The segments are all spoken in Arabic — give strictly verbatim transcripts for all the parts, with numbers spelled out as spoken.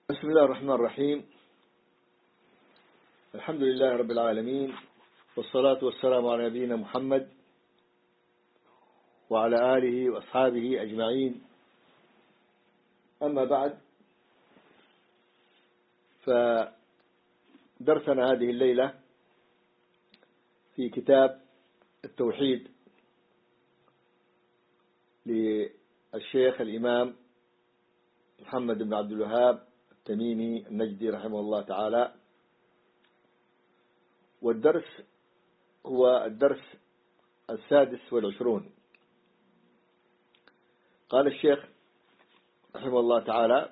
بسم الله الرحمن الرحيم. الحمد لله رب العالمين، والصلاة والسلام على نبينا محمد وعلى آله وأصحابه أجمعين. أما بعد، فدرسنا هذه الليلة في كتاب التوحيد للشيخ الإمام محمد بن عبد الوهاب التميمي النجدي رحمه الله تعالى، والدرس هو الدرس السادس والعشرون. قال الشيخ رحمه الله تعالى: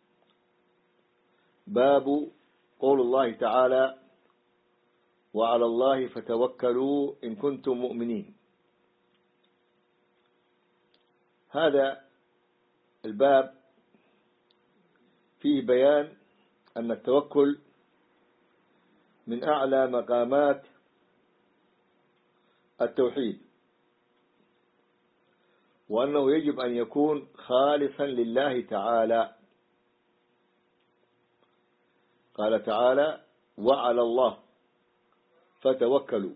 باب قول الله تعالى: وعلى الله فتوكلوا إن كنتم مؤمنين. هذا الباب فيه بيان أن التوكل من أعلى مقامات التوحيد، وأنه يجب أن يكون خالصا لله تعالى. قال تعالى: وعلى الله فتوكلوا،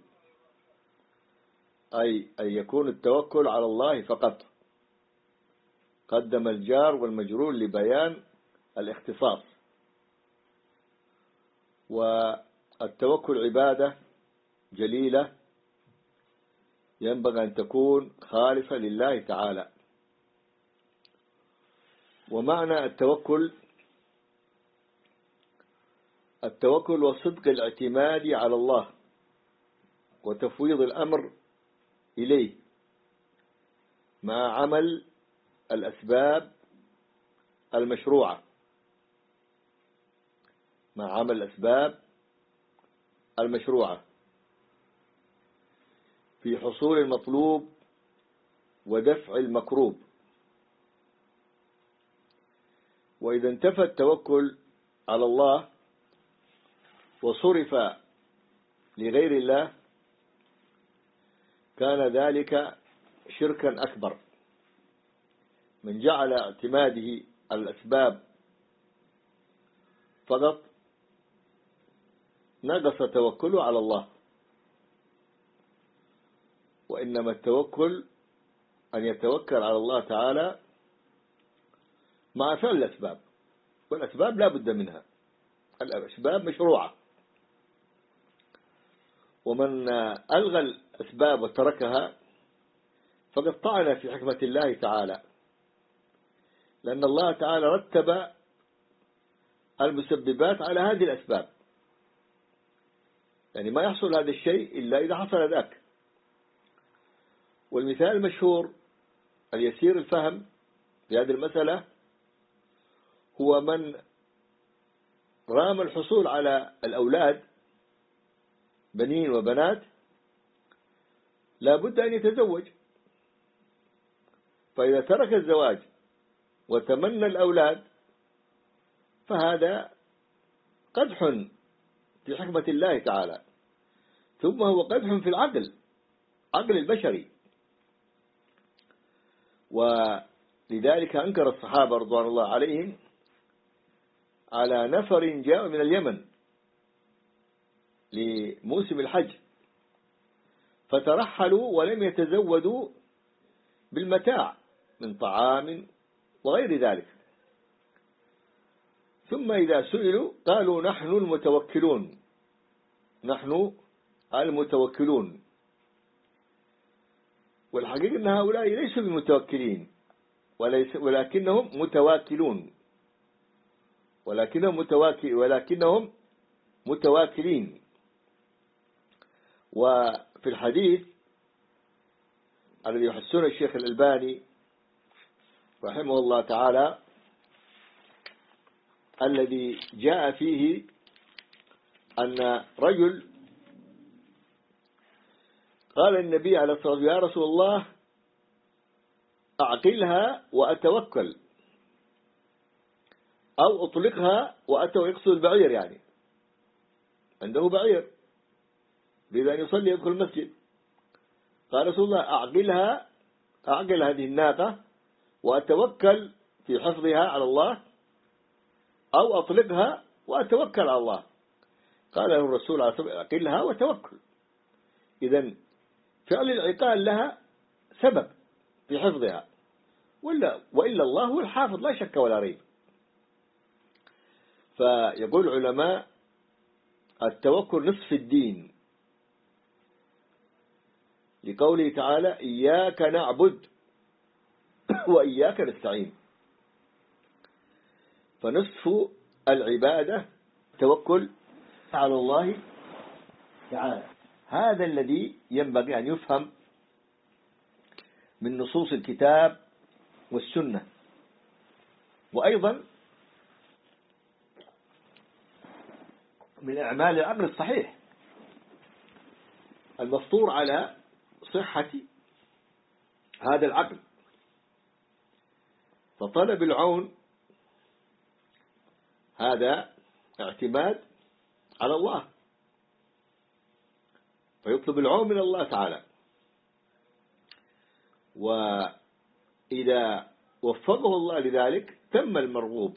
أي أن يكون التوكل على الله فقط. قدم الجار والمجرور لبيان الاختصاص، والتوكل عبادة جليلة ينبغي أن تكون خالصة لله تعالى. ومعنى التوكل التوكل وصدق الاعتماد على الله وتفويض الأمر إليه مع عمل الأسباب المشروعة مع عمل الأسباب المشروعة في حصول المطلوب ودفع المكروب. وإذا انتفى التوكل على الله وصرف لغير الله كان ذلك شركا أكبر. من جعل اعتماده على الأسباب فقط نقص توكله على الله، وإنما التوكل أن يتوكل على الله تعالى مع فعل الأسباب، والأسباب لا بد منها، الأسباب مشروعة. ومن ألغى الأسباب وتركها فقد طعن في حكمة الله تعالى، لأن الله تعالى رتب المسببات على هذه الأسباب، يعني ما يحصل هذا الشيء إلا إذا حصل ذاك. والمثال المشهور اليسير الفهم في هذه المسألة هو من رام الحصول على الأولاد بنين وبنات لا بد أن يتزوج، فإذا ترك الزواج وتمنى الأولاد فهذا قدح في حكمة الله تعالى، ثم هو قدح في العقل عقل البشري. ولذلك أنكر الصحابة رضوان الله عليهم على نفر جاء من اليمن لموسم الحج فترحلوا ولم يتزودوا بالمتاع من طعام وغير ذلك، ثم إذا سئلوا قالوا: نحن المتوكلون نحن المتوكلون. والحقيقة أن هؤلاء ليسوا بمتوكلين، ولكنهم متواكلون ولكنهم متواكل ولكنهم متواكلين. وفي الحديث الذي يحسنه الشيخ الألباني رحمه الله تعالى الذي جاء فيه أن رجل قال النبي عليه الصلاة والسلام: يا رسول الله أعقلها وأتوكل، أو أطلقها وأتوكل. يقصد البعير، يعني عنده بعير يريد أن يصلي يدخل المسجد. قال رسول الله: أعقلها أعقل هذه الناقة وأتوكل في حفظها على الله، أو أطلقها وأتوكل على الله. قال له الرسول عليه الصلاة والسلام أقلها وتوكل. إذن فعل العقال لها سبب في حفظها، ولا وإلا الله هو الحافظ لا شك ولا ريب. فيقول العلماء التوكل نصف الدين، لقوله تعالى إياك نعبد وإياك نستعين. فنصف العبادة توكل على الله تعالى. هذا الذي ينبغي أن يفهم من نصوص الكتاب والسنة. وأيضا من أعمال العقل الصحيح المفطور على صحة هذا العقل. فطلب العون هذا اعتماد على الله، فيطلب العون من الله تعالى. وإذا وفقه الله لذلك تم المرغوب.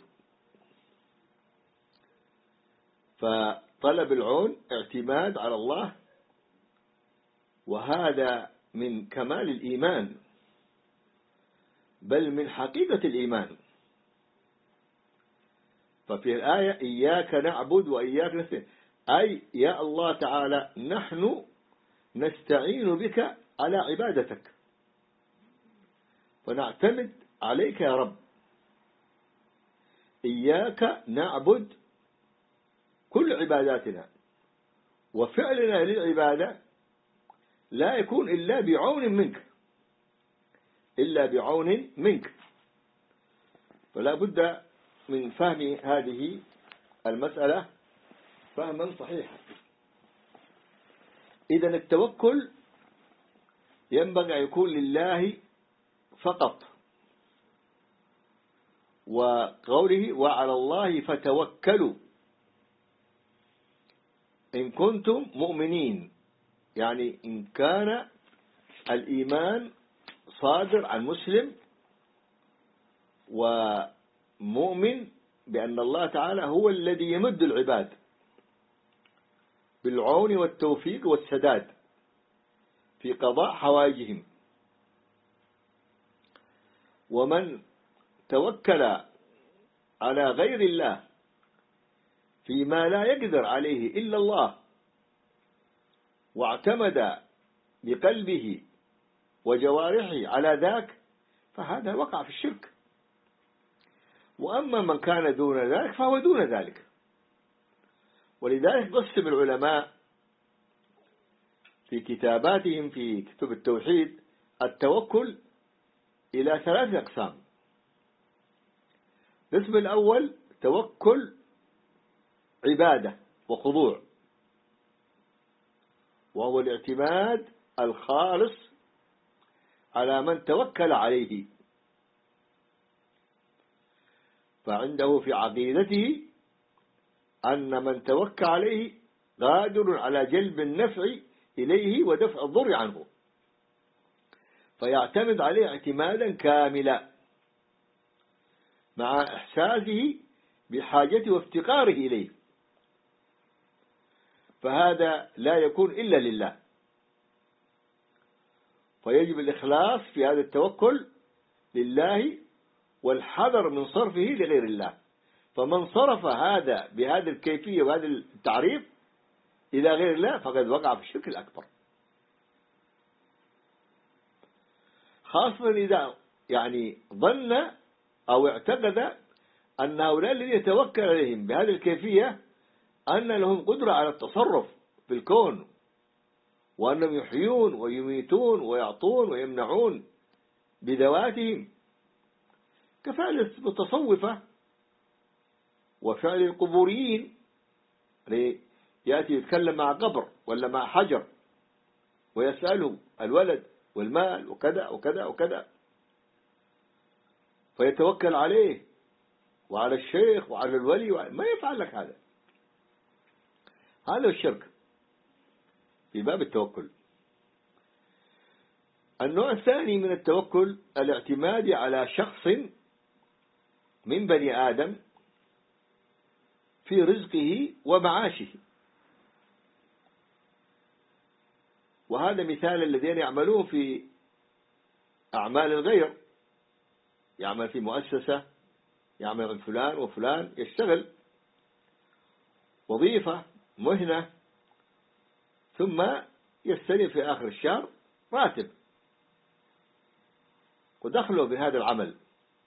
فطلب العون اعتماد على الله، وهذا من كمال الإيمان، بل من حقيقة الإيمان. ففي الآية إياك نعبد وإياك نستعين، أي يا الله تعالى نحن نستعين بك على عبادتك، فنعتمد عليك يا رب. إياك نعبد، كل عباداتنا وفعلنا للعبادة لا يكون إلا بعون منك، إلا بعون منك. فلا بد من فهم هذه المسألة فهما صحيحا. إذن التوكل ينبغي أن يكون لله فقط، وقوله وعلى الله فتوكلوا إن كنتم مؤمنين، يعني إن كان الإيمان صادر عن مسلم ومؤمن بأن الله تعالى هو الذي يمد العباد بالعون والتوفيق والسداد في قضاء حوائجهم. ومن توكل على غير الله فيما لا يقدر عليه إلا الله، واعتمد بقلبه وجوارحه على ذاك، فهذا وقع في الشرك. وأما من كان دون ذلك فهو دون ذلك. ولذلك قسم العلماء في كتاباتهم في كتب التوحيد التوكل إلى ثلاث أقسام. القسم الأول توكل عبادة وخضوع، وهو الاعتماد الخالص على من توكل عليه، فعنده في عقيدته أن من توكل عليه قادر على جلب النفع إليه ودفع الضر عنه، فيعتمد عليه اعتمادا كاملا مع إحساسه بحاجته وافتقاره إليه. فهذا لا يكون إلا لله، فيجب الإخلاص في هذا التوكل لله والحذر من صرفه لغير الله. فمن صرف هذا بهذه الكيفية وهذا التعريف إلى غير الله فقد وقع في الشرك الأكبر، خاصة إذا يعني ظن أو اعتقد أن هؤلاء الذين يتوكل عليهم بهذه الكيفية أن لهم قدرة على التصرف في الكون، وأنهم يحيون ويميتون ويعطون ويمنعون بذواتهم، كفعل المتصوفة وفعل القبوريين. يأتي يتكلم مع قبر ولا مع حجر ويسأله الولد والمال وكذا وكذا وكذا، فيتوكل عليه وعلى الشيخ وعلى الولي، ما يفعل لك هذا. هذا الشرك في باب التوكل. النوع الثاني من التوكل الاعتماد على شخص من بني آدم في رزقه ومعاشه. وهذا مثال الذين يعملون في أعمال الغير، يعمل في مؤسسة، يعمل عند فلان وفلان، يشتغل وظيفة مهنة، ثم يستلم في آخر الشهر راتب ودخله بهذا العمل،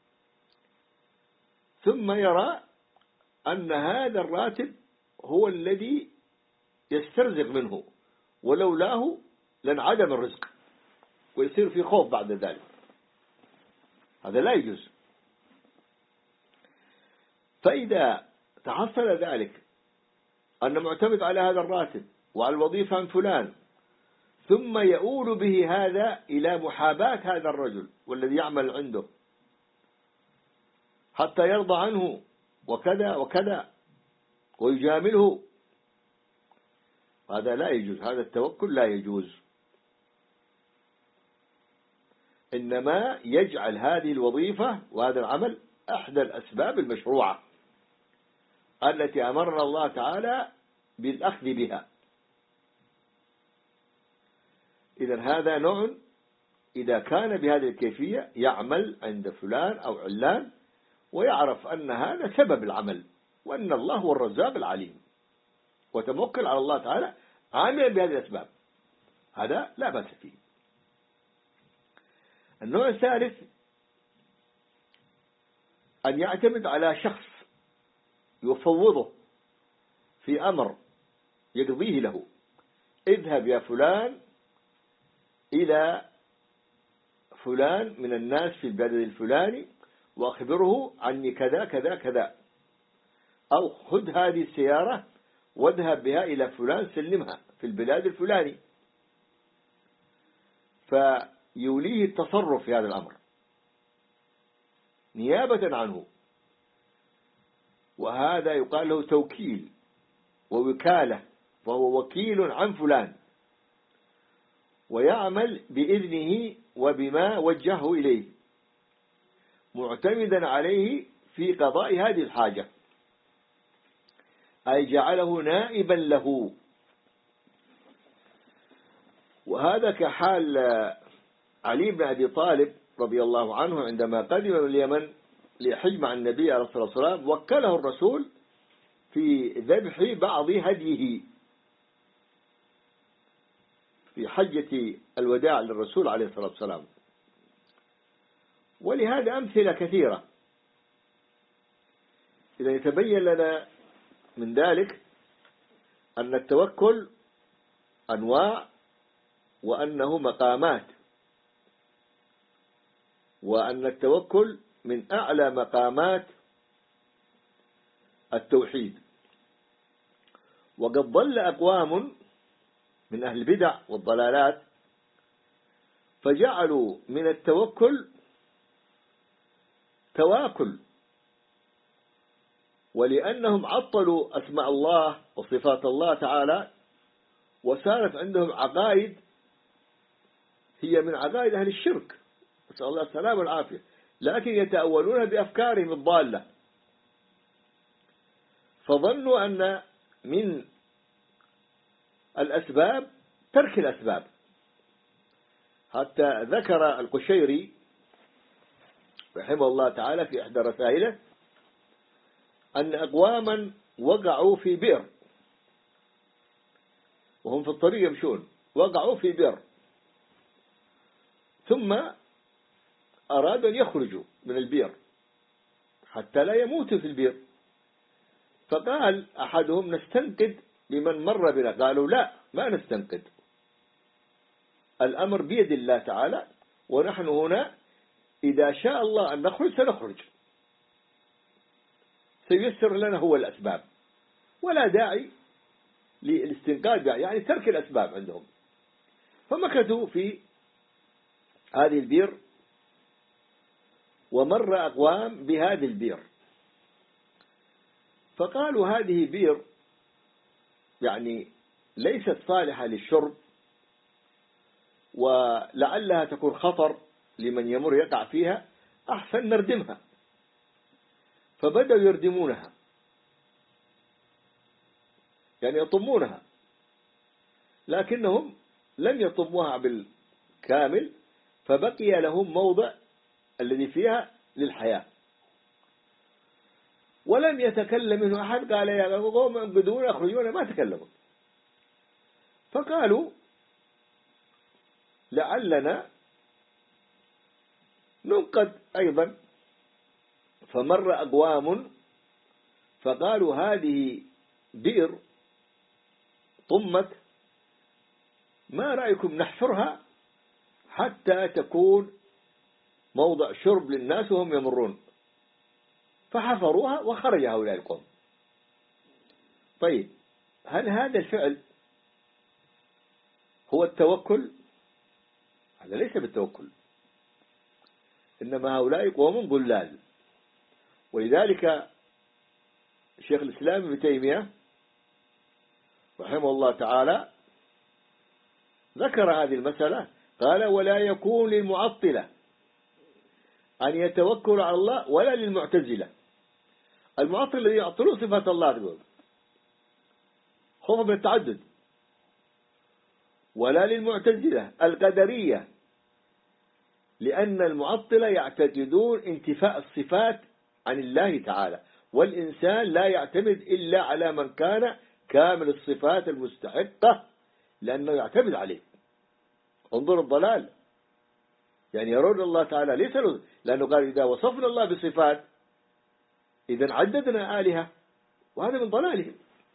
ثم يرى أن هذا الراتب هو الذي يسترزق منه، ولولاه لانعدم الرزق، ويصير في خوف بعد ذلك. هذا لا يجوز. فإذا تحصل ذلك أن معتمد على هذا الراتب وعلى الوظيفة عن فلان، ثم يؤول به هذا إلى محاباة هذا الرجل والذي يعمل عنده حتى يرضى عنه وكذا وكذا ويجامله، هذا لا يجوز. هذا التوكل لا يجوز. إنما يجعل هذه الوظيفة وهذا العمل أحد الأسباب المشروعة التي أمرنا الله تعالى بالأخذ بها. إذن هذا نوع إذا كان بهذه الكيفية يعمل عند فلان أو علان ويعرف أن هذا سبب العمل، وأن الله هو الرزاق العليم، وتموكل على الله تعالى عاملا بهذه الأسباب، هذا لا بأس فيه. النوع الثالث أن يعتمد على شخص يفوضه في أمر يقضيه له. اذهب يا فلان إلى فلان من الناس في البلد الفلاني وأخبره عني كذا كذا كذا، أو خذ هذه السيارة واذهب بها إلى فلان سلمها في البلاد الفلاني، فيوليه التصرف في هذا الأمر نيابة عنه، وهذا يقال له توكيل ووكالة، فهو وكيل عن فلان ويعمل بإذنه وبما وجهه إليه، معتمدا عليه في قضاء هذه الحاجة، أي جعله نائبا له. وهذا كحال علي بن أبي طالب رضي الله عنه عندما قدم من اليمن ليحج مع النبي عليه الصلاة والسلام، وكله الرسول في ذبح بعض هديه في حجة الوداع للرسول عليه الصلاة والسلام. ولهذا أمثلة كثيرة. إذا يتبين لنا من ذلك أن التوكل أنواع، وأنه مقامات، وأن التوكل من أعلى مقامات التوحيد. وقد ضل أقوام من أهل البدع والضلالات فجعلوا من التوكل تواكل، ولأنهم عطلوا أسماء الله وصفات الله تعالى، وصارت عندهم عقائد هي من عقائد أهل الشرك، نسأل الله السلامة والعافية، لكن يتأولونها بأفكارهم الضالة، فظنوا أن من الأسباب ترك الأسباب. حتى ذكر القشيري رحمه الله تعالى في إحدى رسائله أن أقواما وقعوا في بئر وهم في الطريق يمشون، وقعوا في بئر ثم أرادوا أن يخرجوا من البئر حتى لا يموتوا في البئر، فقال أحدهم نستنقذ بمن مر بنا، قالوا لا ما نستنقذ، الأمر بيد الله تعالى، ونحن هنا إذا شاء الله أن نخرج سنخرج، سيسر لنا هو الأسباب، ولا داعي للاستنقاذ، يعني ترك الأسباب عندهم. فمكثوا في هذه البئر، ومر أقوام بهذه البئر فقالوا هذه بئر يعني ليست صالحة للشرب، ولعلها تكون خطر لمن يمر يقع فيها، أحسن نردمها. فبدأوا يردمونها يعني يطمونها، لكنهم لم يطموها بالكامل، فبقي لهم موضع الذي فيها للحياة، ولم يتكلم منه أحد. قال يا قوم انقذون أخرجونا، ما تكلموا. فقالوا لعلنا ننقذ أيضا. فمر أقوام فقالوا هذه بئر طمت، ما رأيكم نحفرها حتى تكون موضع شرب للناس وهم يمرون؟ فحفروها وخرج هؤلاء القوم. طيب، هل هذا الفعل هو التوكل؟ هذا ليس بالتوكل، إنما هؤلاء قوم ضلال. ولذلك شيخ الإسلام ابن تيمية رحمه الله تعالى ذكر هذه المسألة، قال ولا يكون للمعطلة أن يتوكل على الله ولا للمعتزلة. المعطل الذي يعطلوا صفات الله تقول خوفا من التعدد، ولا للمعتزلة القدرية، لأن المعطلة يعتقدون انتفاء الصفات عن الله تعالى، والإنسان لا يعتمد إلا على من كان كامل الصفات المستحقة لأنه يعتمد عليه. انظر الضلال، يعني يرون الله تعالى ليس له، لأنه قال إذا وصفنا الله بصفات إذا عددنا آلهة، وهذا من ضلالهم.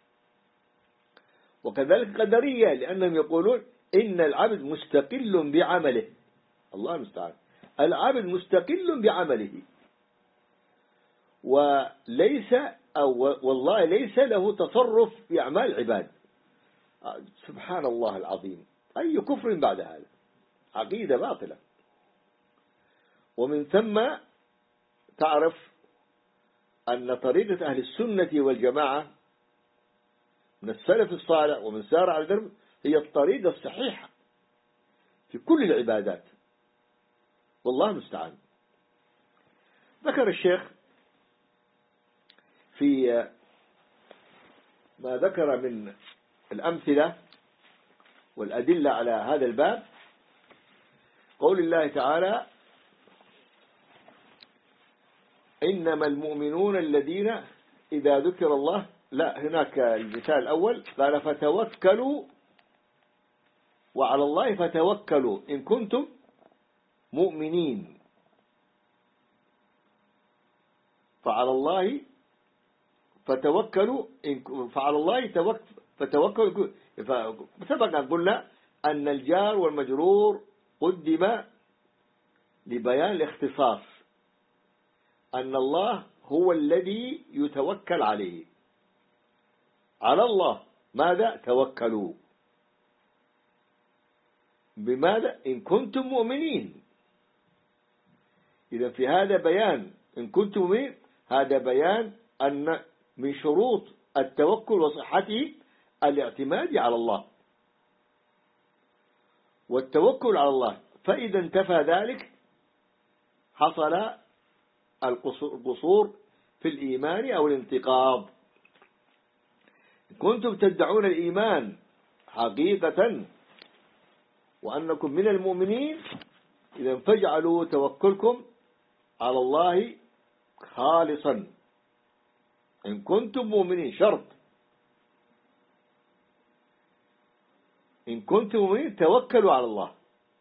وكذلك قدرية، لأنهم يقولون إن العبد مستقل بعمله. الله المستعان، العبد مستقل بعمله، وليس أو والله ليس له تصرف في أعمال العباد. سبحان الله العظيم، أي كفر بعد هذا، عقيدة باطلة. ومن ثم تعرف أن طريقة أهل السنة والجماعة من السلف الصالح ومن سار على درب هي الطريقة الصحيحة في كل العبادات، والله المستعان. ذكر الشيخ في ما ذكر من الأمثلة والأدلة على هذا الباب قول الله تعالى إنما المؤمنون الذين إذا ذكر الله، لا هناك المثال الأول قال فتوكلوا وعلى الله فتوكلوا إن كنتم مؤمنين، فعلى الله فتوكلوا إن فعلى الله فتوكلوا. سبق أن قلنا أن الجار والمجرور قدم لبيان الاختصاص، أن الله هو الذي يتوكل عليه. على الله ماذا توكلوا، بماذا إن كنتم مؤمنين. إذا في هذا بيان إن كنتم مؤمنين، هذا بيان أن من شروط التوكل وصحته الاعتماد على الله والتوكل على الله. فإذا انتفى ذلك حصل القصور في الإيمان أو الانتقاض. كنتم تدعون الإيمان حقيقة وأنكم من المؤمنين، إذا فاجعلوا توكلكم على الله خالصا إن كنتم مؤمنين. شرط إن كنتم مؤمنين توكلوا على الله.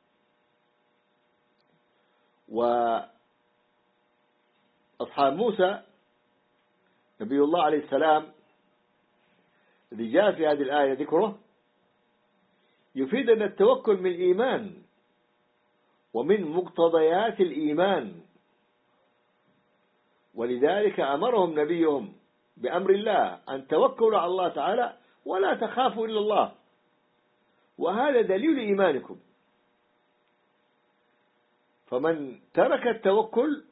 وأصحاب موسى نبي الله عليه السلام الذي جاء في هذه الآية ذكره يفيد أن التوكل من الإيمان ومن مقتضيات الإيمان، ولذلك أمرهم نبيهم بأمر الله أن توكلوا على الله تعالى ولا تخافوا إلا الله، وهذا دليل إيمانكم. فمن ترك التوكل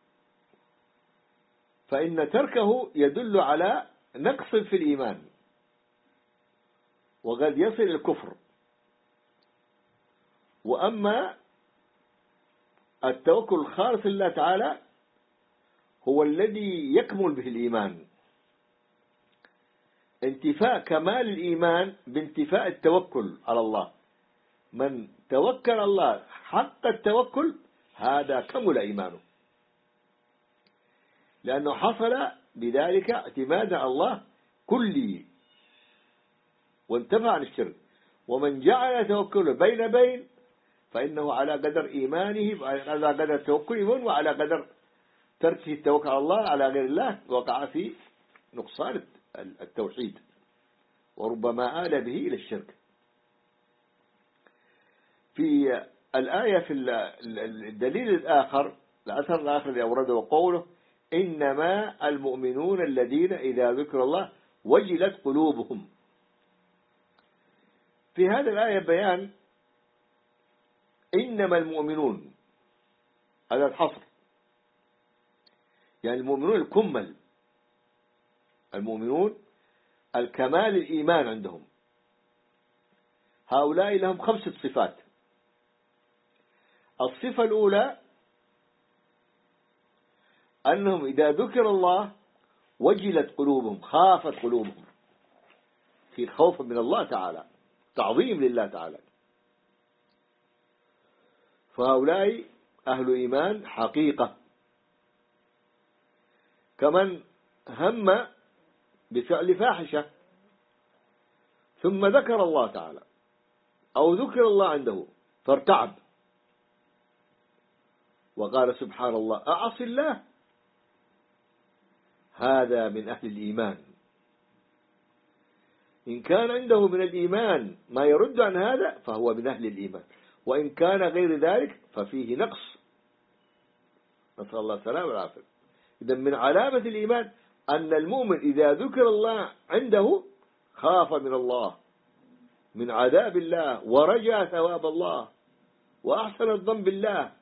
فإن تركه يدل على نقص في الإيمان وقد يصل الكفر. وأما التوكل الخالص لله تعالى هو الذي يكمل به الإيمان، انتفاء كمال الإيمان بانتفاء التوكل على الله. من توكل الله حق التوكل هذا كمل إيمانه، لأنه حصل بذلك اعتماد على الله كلي وانتفع عن الشرك. ومن جعل توكله بين بين فإنه على قدر إيمانه، على قدر توكله وعلى قدر تركه التوكل على الله على غير الله وقع في نقصان التوحيد، وربما آل به إلى الشرك. في الآية في الدليل الآخر، الأثر الآخر الذي أورده قوله إنما المؤمنون الذين إذا ذكر الله وجلت قلوبهم. في هذه الآية بيان إنما المؤمنون، هذا الحصر، يعني المؤمنون الكمل، المؤمنون الكمال الإيمان عندهم، هؤلاء لهم خمسة صفات. الصفة الأولى أنهم إذا ذكر الله وجلت قلوبهم، خافت قلوبهم، في خوف من الله تعالى، تعظيم لله تعالى. فهؤلاء أهل إيمان حقيقة. كمن هم بفعل فاحشة ثم ذكر الله تعالى أو ذكر الله عنده فارتعب وقال سبحان الله أعصي الله، هذا من أهل الإيمان. إن كان عنده من الإيمان ما يرد عن هذا فهو من أهل الإيمان، وإن كان غير ذلك ففيه نقص، نسأل الله السلامة والعافية. إذا من علامة الإيمان أن المؤمن إذا ذكر الله عنده خاف من الله، من عذاب الله، ورجى ثواب الله، وأحسن الظن بالله.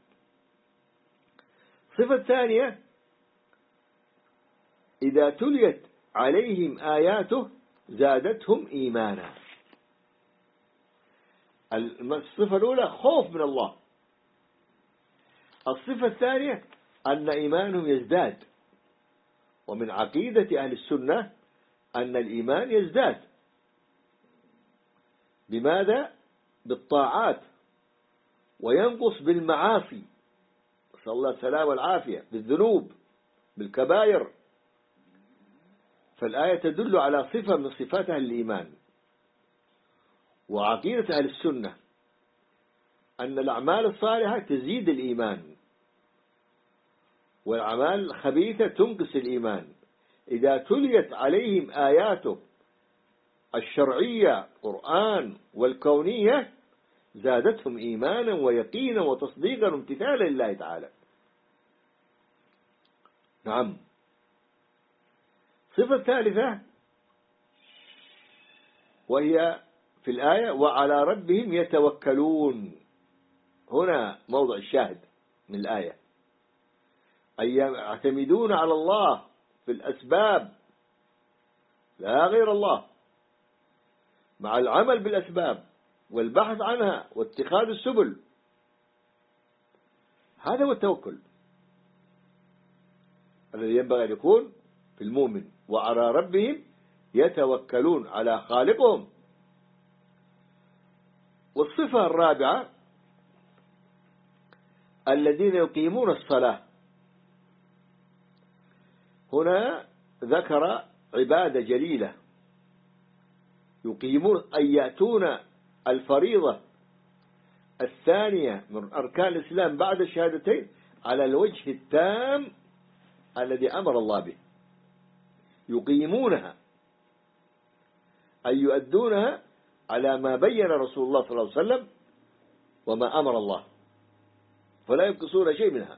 صفة ثانية إذا تليت عليهم آياته زادتهم إيمانا. الصفة الأولى خوف من الله. الصفة الثانية أن إيمانهم يزداد. ومن عقيدة أهل السنة أن الإيمان يزداد. بماذا؟ بالطاعات، وينقص بالمعاصي، نسأل الله السلامة والعافية، بالذنوب، بالكبائر. فالآية تدل على صفة من صفات أهل الإيمان. وعقيدة أهل السنة أن الأعمال الصالحة تزيد الإيمان، والأعمال الخبيثة تنقص الإيمان. إذا تليت عليهم آياته الشرعية قرآن والكونية زادتهم إيمانا ويقينا وتصديقا وامتثالا لله تعالى. نعم. صفة ثالثة وهي في الآية وعلى ربهم يتوكلون. هنا موضع الشاهد من الآية، أي يعتمدون على الله في الأسباب لا غير الله، مع العمل بالأسباب والبحث عنها واتخاذ السبل. هذا هو التوكل الذي ينبغي أن يكون في المؤمن. وعلى ربهم يتوكلون، على خالقهم. والصفة الرابعة الذين يقيمون الصلاة. هنا ذكر عبادة جليلة يقيمون، أي يأتون الفريضة الثانية من أركان الإسلام بعد الشهادتين على الوجه التام الذي أمر الله به. يقيمونها أي يؤدونها على ما بين رسول الله صلى الله عليه وسلم وما أمر الله، فلا ينقصون شيء منها.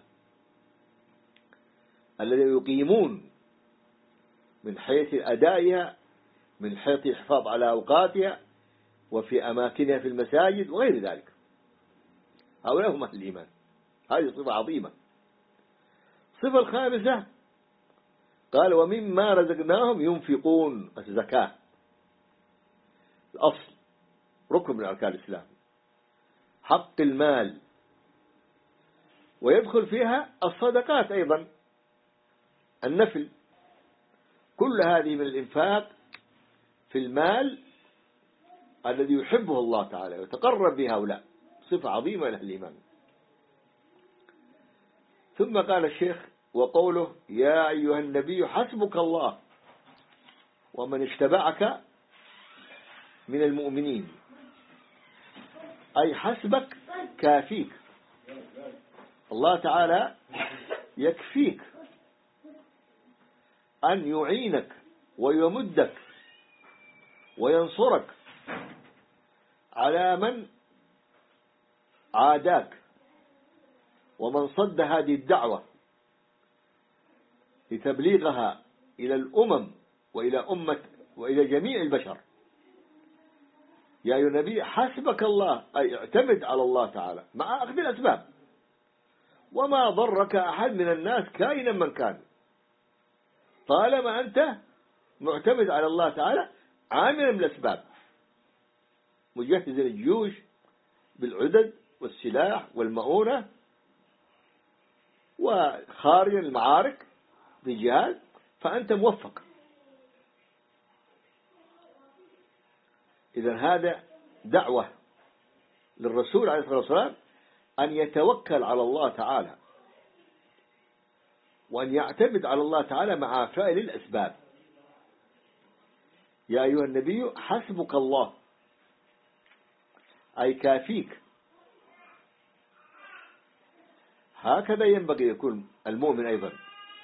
الذين يقيمون من حيث أدائها، من حيث الحفاظ على أوقاتها وفي أماكنها في المساجد وغير ذلك، هؤلاء هم أهل الإيمان. هذه صفة عظيمة. الصفة الخامسة قال ومما رزقناهم ينفقون. الزكاة الأصل، ركن من أركان الإسلام، حق المال، ويدخل فيها الصدقات أيضا، النفل. كل هذه من الإنفاق في المال الذي يحبه الله تعالى ويتقرب به هؤلاء، صفة عظيمة لأهل الإيمان. ثم قال الشيخ: وقوله: يا أيها النبي حسبك الله ومن اتبعك من المؤمنين، أي حسبك كافيك، الله تعالى يكفيك أن يعينك ويمدك وينصرك على من عاداك ومن صد هذه الدعوة لتبليغها إلى الأمم وإلى أمة وإلى جميع البشر. يا أيها النبي حسبك الله، أي اعتمد على الله تعالى مع أخذ الأسباب، وما ضرك أحد من الناس كائنا من كان، طالما أنت معتمد على الله تعالى عاملا بالأسباب، مجهز الجيوش بالعدد والسلاح والمؤونة، وخارج المعارك بجهاد، فأنت موفق. إذن هذا دعوة للرسول عليه الصلاة والسلام أن يتوكل على الله تعالى وأن يعتمد على الله تعالى مع فعل الأسباب. يا أيها النبي حسبك الله، أي كافيك. هكذا ينبغي يكون المؤمن أيضا،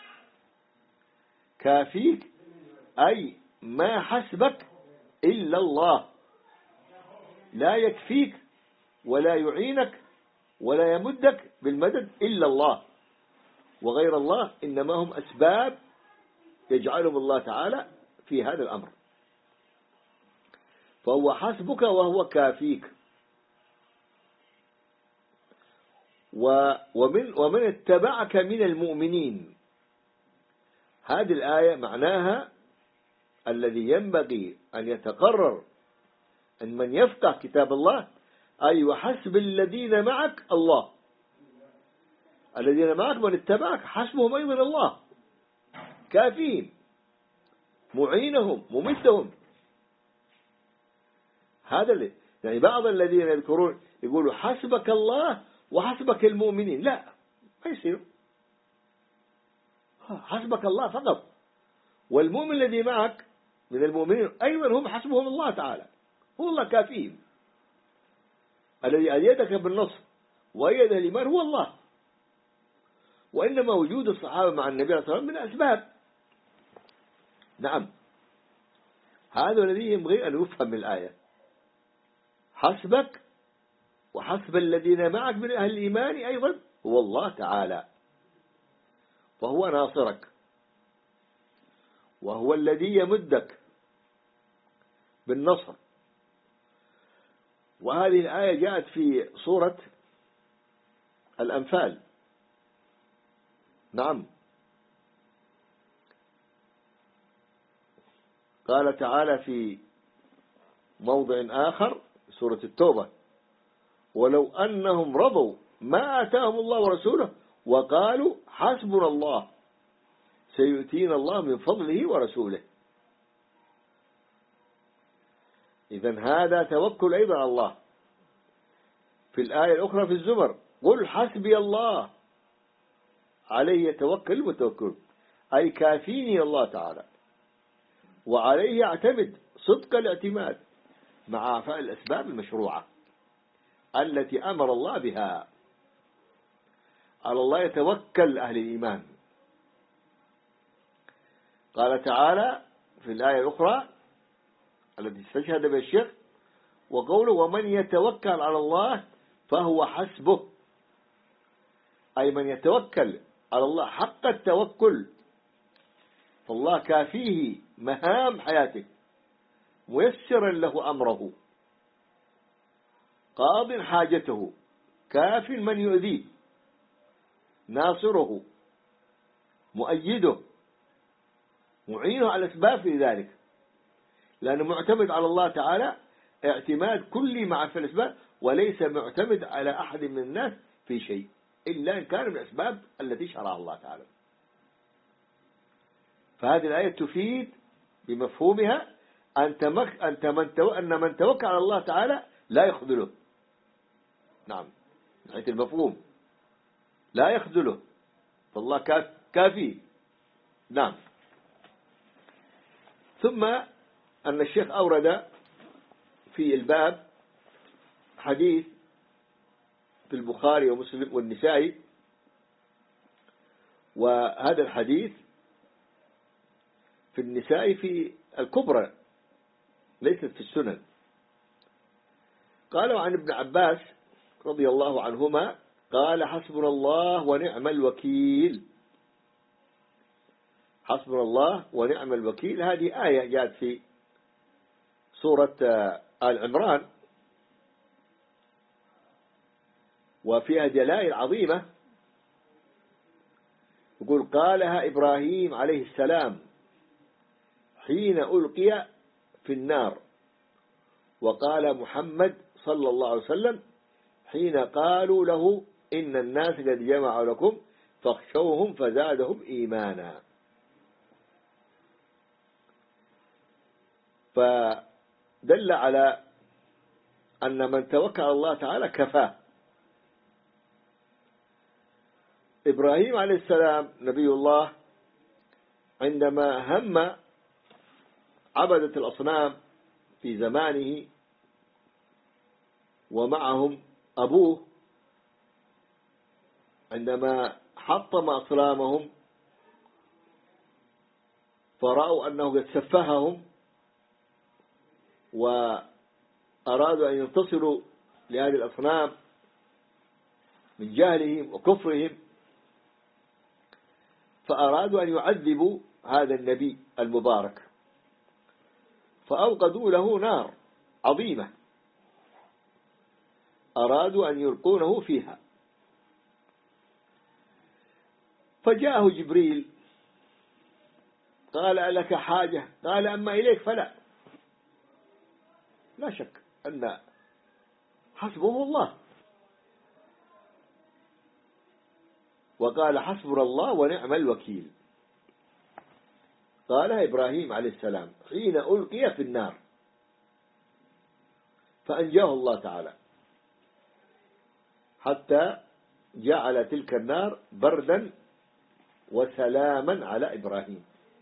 كافيك أي ما حسبك إلا الله، لا يكفيك ولا يعينك ولا يمدك بالمدد إلا الله، وغير الله إنما هم أسباب يجعلهم الله تعالى في هذا الأمر. فهو حسبك وهو كافيك. ومن, ومن اتبعك من المؤمنين، هذه الآية معناها الذي ينبغي أن يتقرر أن من يفقه كتاب الله أي وحسب الذين معك الله، الذين معك من اتبعك حسبهم أيضا الله، كافيهم معينهم ممدهم. هذا اللي يعني بعض الذين يذكرون يقولوا حسبك الله وحسبك المؤمنين، لا، ما يصير. حسبك الله فقط، والمؤمن الذي معك من المؤمنين أيضا هم حسبهم الله تعالى، هو الله كافيهم. الذي أيدك بالنصر وأيد الإيمان هو الله، وإنما وجود الصحابة مع النبي صلى الله عليه وسلم من أسباب. نعم، هذا الذي ينبغي أن يفهم من الآية. حسبك وحسب الذين معك من أهل الإيمان أيضا هو الله تعالى، فهو ناصرك وهو الذي يمدك بالنصر. وهذه الآية جاءت في سورة الأنفال. نعم، قال تعالى في موضع آخر سورة التوبة: ولو أنهم رضوا ما آتاهم الله ورسوله وقالوا حسبنا الله سيؤتينا الله من فضله ورسوله. إذن هذا توكل أيضا على الله. في الآية الأخرى في الزمر: قل حسبي الله عليه يتوكل المتوكل، أي كافيني الله تعالى وعليه يعتمد صدق الاعتماد مع فعل الأسباب المشروعة التي أمر الله بها. على الله يتوكل أهل الإيمان. قال تعالى في الآية الأخرى التي استشهد بها الشيخ: وقوله ومن يتوكل على الله فهو حسبه، أي من يتوكل على الله حق التوكل فالله كافيه مهام حياته، ميسرا له أمره، قاض حاجته، كاف من يؤذيه، ناصره، مؤيده، معينه على الأسباب في ذلك، لأنه معتمد على الله تعالى اعتماد كلي مع في الأسباب، وليس معتمد على أحد من الناس في شيء إلا إن كان من الأسباب التي شرعها الله تعالى. فهذه الآية تفيد بمفهومها أنت مك أنت من تو أن من توكل على الله تعالى لا يخذله. نعم، من حيث المفهوم لا يخذله، فالله كافي. نعم. ثم أن الشيخ أورد في الباب حديث في البخاري ومسلم والنسائي، وهذا الحديث في النسائي في الكبرى ليست في السنن. قالوا عن ابن عباس رضي الله عنهما قال حسبنا الله ونعم الوكيل. حسبنا الله ونعم الوكيل هذه آية جاءت في سورة آل عمران، وفيها دلائل عظيمة. يقول قالها إبراهيم عليه السلام حين ألقي في النار، وقال محمد صلى الله عليه وسلم حين قالوا له إن الناس قد جمعوا لكم فاخشوهم فزادهم إيمانا. فدل على أن من توكل على الله تعالى كفاه. إبراهيم عليه السلام نبي الله عندما هم عبدة الأصنام في زمانه ومعهم أبوه، عندما حطم أصنامهم فرأوا أنه قد سفههم وأرادوا أن ينتصروا لهذه الأصنام من جهلهم وكفرهم، فأرادوا أن يعذبوا هذا النبي المبارك، فأوقدوا له نار عظيمة أرادوا أن يلقونه فيها. فجاءه جبريل قال ألك حاجة؟ قال أما إليك فلا. لا شك أن حسبه الله، وقال حسبنا الله ونعم الوكيل. قال إبراهيم عليه السلام حين ألقي في النار فأنجاه الله تعالى حتى جعل تلك النار بردا وسلاما على إبراهيم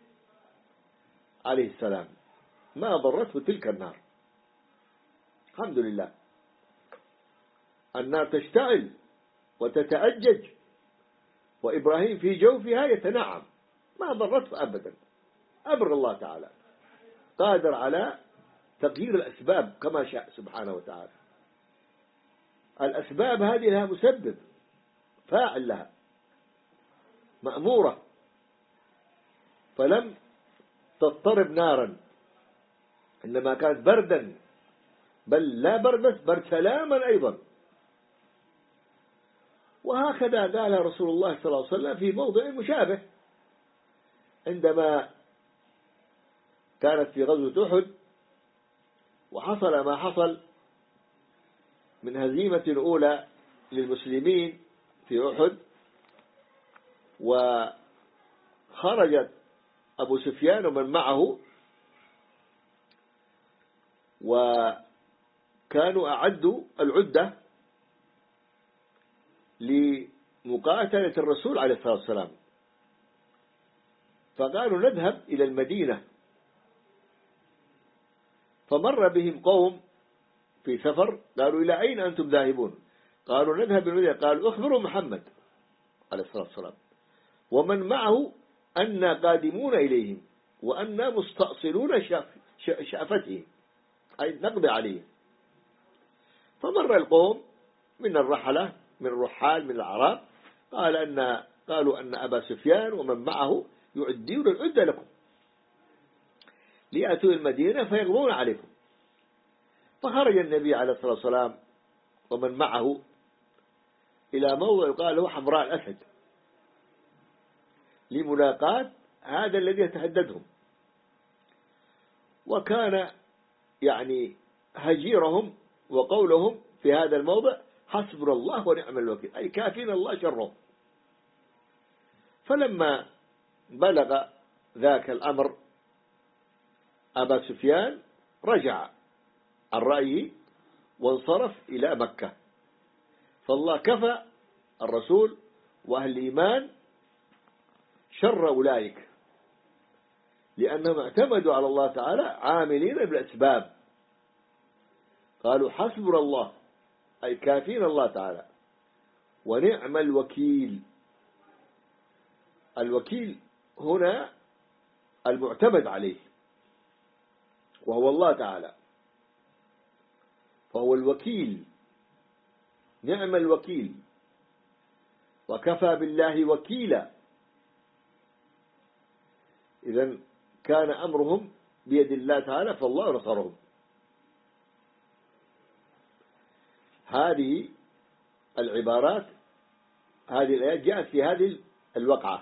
عليه السلام، ما ضرته تلك النار. الحمد لله. النار تشتعل وتتأجج وإبراهيم في جوفها يتنعم، ما ضرته أبدا. أمر الله تعالى قادر على تغيير الأسباب كما شاء سبحانه وتعالى. الأسباب هذه لها مسبب فاعل لها مأمورة، فلم تضطرب نارا، إنما كانت بردا، بل لا برد بس برد سلاما أيضا. وهكذا قال رسول الله صلى الله عليه وسلم في موضع مشابه عندما كانت في غزوة أحد وحصل ما حصل من هزيمة أولى للمسلمين في أحد، وخرجت أبو سفيان ومن معه، وكانوا أعدوا العدة لمقاتلة الرسول عليه الصلاة والسلام، فقالوا نذهب إلى المدينة. فمر بهم قوم في سفر قالوا إلى أين أنتم ذاهبون؟ قالوا نذهب إلى المدينة. قالوا اخبروا محمد عليه الصلاة والسلام ومن معه أن قادمون إليهم وأن مستأصلون شأفتهم، أي نقضي عليهم. فمر القوم من الرحلة من الرحال من الأعراب قال أن قالوا أن أبا سفيان ومن معه يعدون العدة لكم ليأتوا المدينة فيقضون عليكم. فخرج النبي عليه الصلاة والسلام ومن معه إلى موضع قال له حمراء الأسد لملاقاة هذا الذي يتهددهم، وكان يعني هجيرهم وقولهم في هذا الموضع حسبنا الله ونعم الوكيل، أي كافينا الله شرهم. فلما بلغ ذاك الأمر أبا سفيان رجع عن رأيه وانصرف إلى مكة، فالله كفى الرسول وأهل الإيمان شر أولئك، لأنهم اعتمدوا على الله تعالى عاملين بالأسباب. قالوا حسبنا الله، أي كافين الله تعالى، ونعم الوكيل. الوكيل هنا المعتمد عليه وهو الله تعالى، فهو الوكيل، نعم الوكيل، وكفى بالله وكيلا. إذن كان أمرهم بيد الله تعالى، فالله نصرهم. هذه العبارات، هذه الآيات جاءت في هذه الوقعة: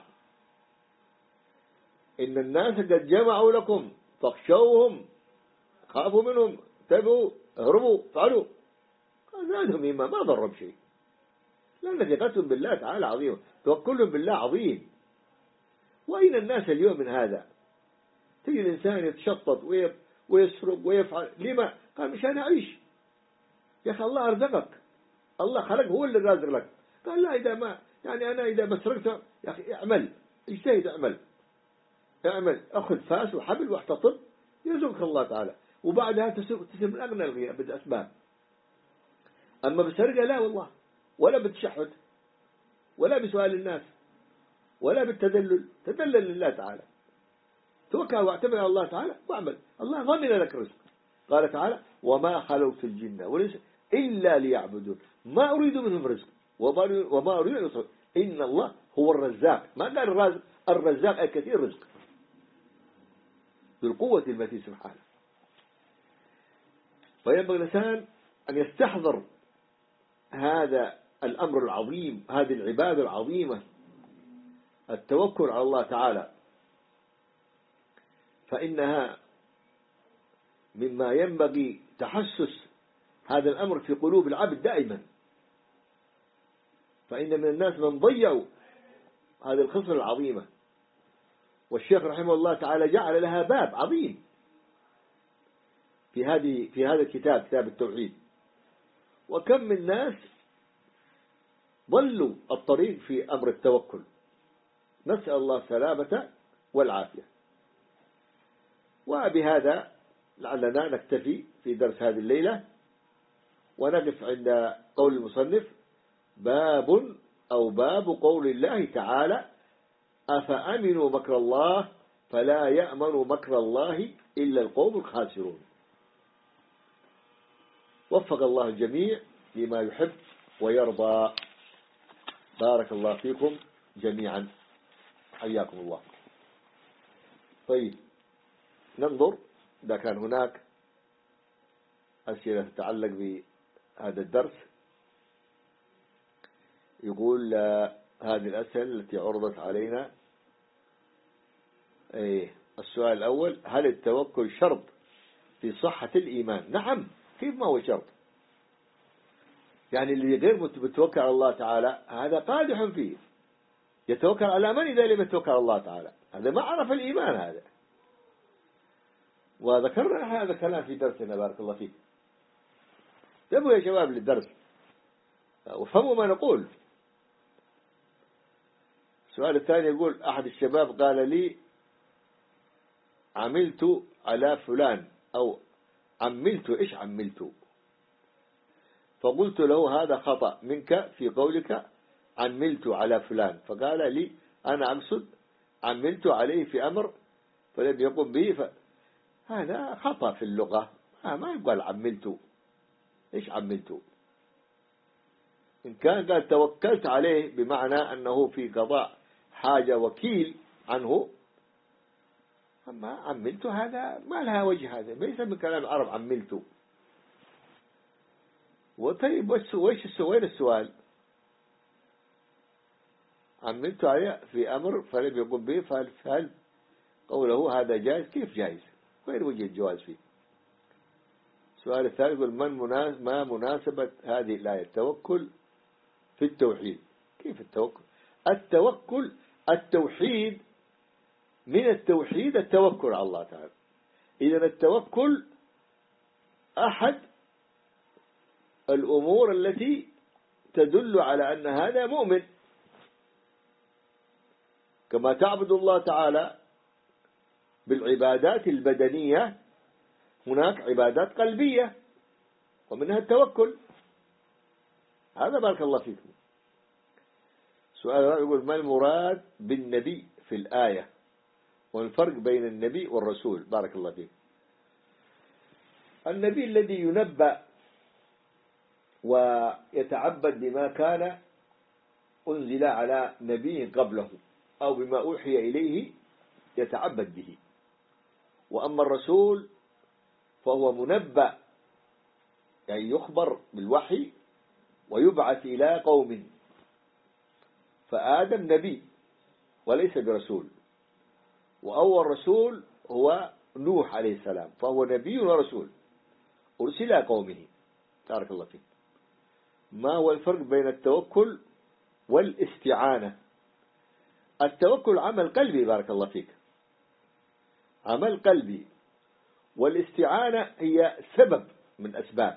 إن الناس قد جمعوا لكم فاخشوهم، خافوا منهم، تبعوا، اهربوا، فعلوا. زادهم إيمان، ما ضرهم بشيء، لأن ثقتهم بالله تعالى عظيمة، توكلهم بالله عظيم. وأين الناس اليوم من هذا؟ تجي الإنسان يتشطط ويسرق ويفعل، لما؟ قال مشان أعيش. يا أخي الله أرزقك، الله خلق، هو اللي رازق لك. قال لا، إذا ما يعني أنا إذا ما سرقت، يا أخي اعمل، اجتهد، اعمل اعمل أخذ فاس وحبل واحتطب، يرزقك الله تعالى، وبعدها تسم من أغنى الغنى بالأسباب. أما بسرقة لا والله، ولا بتشحت، ولا بسؤال الناس، ولا بالتدلل. تدلل لله تعالى، توكل واعتمد على الله تعالى واعمل، الله ضمن لك الرزق. قال تعالى: وما خلقت الجن والإنس إلا ليعبدون ما أريد منهم رزق وما أريد أن يطعمون إن الله هو الرزاق. ما قال الرازق، الرزاق الكثير رزق بالقوة المتين سبحانه. فينبغي الإنسان أن يستحضر هذا الأمر العظيم، هذه العبادة العظيمة، التوكل على الله تعالى، فإنها مما ينبغي تحسس هذا الأمر في قلوب العبد دائما. فإن من الناس من ضيعوا هذه الخصلة العظيمة، والشيخ رحمه الله تعالى جعل لها باب عظيم في هذه في هذا الكتاب، كتاب التوحيد. وكم من ناس ضلوا الطريق في أمر التوكل، نسأل الله السلامة والعافية. وبهذا لعلنا نكتفي في درس هذه الليلة، ونقف عند قول المصنف: باب أو باب قول الله تعالى: أفأمنوا مكر الله فلا يأمن مكر الله إلا القوم الخاسرون. وفق الله الجميع لما يحب ويرضى. بارك الله فيكم جميعا، حياكم الله. طيب، ننظر إذا كان هناك أسئلة تتعلق بهذا الدرس. يقول هذه الأسئلة التي عرضت علينا: إيه السؤال الأول: هل التوكل شرط في صحة الإيمان؟ نعم، كيف ما هو شرط؟ يعني اللي غير متوكل على الله تعالى هذا قادح فيه. يتوكل على من إذا لم يتوكل على الله تعالى؟ هذا ما عرف الإيمان هذا. وذكرنا هذا الكلام في درسنا، بارك الله فيك. انتبهوا يا شباب للدرس وفهموا ما نقول. السؤال الثاني يقول: أحد الشباب قال لي: عملت على فلان، أو عملت، إيش عملت؟ فقلت له: هذا خطأ منك في قولك عملت على فلان. فقال لي: أنا أقصد عملت عليه في أمر فلم يقم به، ف... هذا خطأ في اللغة، ما يقال عملت. إيش عملت؟ إن كان قال توكلت عليه بمعنى أنه في قضاء حاجة وكيل عنه، أما عملت هذا ما لها وجه، هذا ليس من كلام العرب عملت. وطيب، وإيش وين السؤال؟ عملت عليه في أمر فلم يقم به، فهل قوله هذا جائز؟ كيف جائز؟ وين وجه الجواز فيه؟ السؤال الثالث يقول: من مناسب ما مناسبة هذه الآية التوكل في التوحيد؟ كيف التوكل؟ التوكل التوحيد، من التوحيد التوكل على الله تعالى. إذن التوكل أحد الأمور التي تدل على أن هذا مؤمن، كما تعبد الله تعالى بالعبادات البدنية، هناك عبادات قلبية ومنها التوكل. هذا بارك الله فيكم. سؤال يقول: ما المراد بالنبي في الآية والفرق بين النبي والرسول؟ بارك الله فيك. النبي الذي ينبأ ويتعبد بما كان أنزل على نبي قبله أو بما أوحي إليه يتعبد به. وأما الرسول فهو منبأ، يعني يخبر بالوحي ويبعث إلى قوم. فآدم نبي وليس برسول، وأول رسول هو نوح عليه السلام، فهو نبي ورسول أرسل إلى قومه. بارك الله فيك. ما هو الفرق بين التوكل والاستعانة؟ التوكل عمل قلبي، بارك الله فيك، عمل قلبي، والاستعانة هي سبب من أسباب،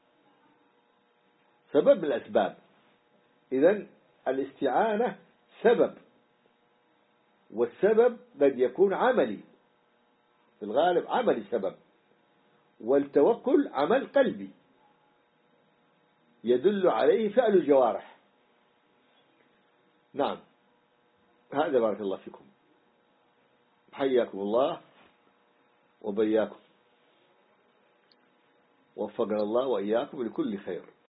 سبب من الأسباب. إذن الاستعانة سبب، والسبب قد يكون عملي، في الغالب عملي سبب، والتوكل عمل قلبي يدل عليه فعل الجوارح. نعم، هذا بارك الله فيكم. حياكم الله وبياكم، وفقنا الله وإياكم لكل خير.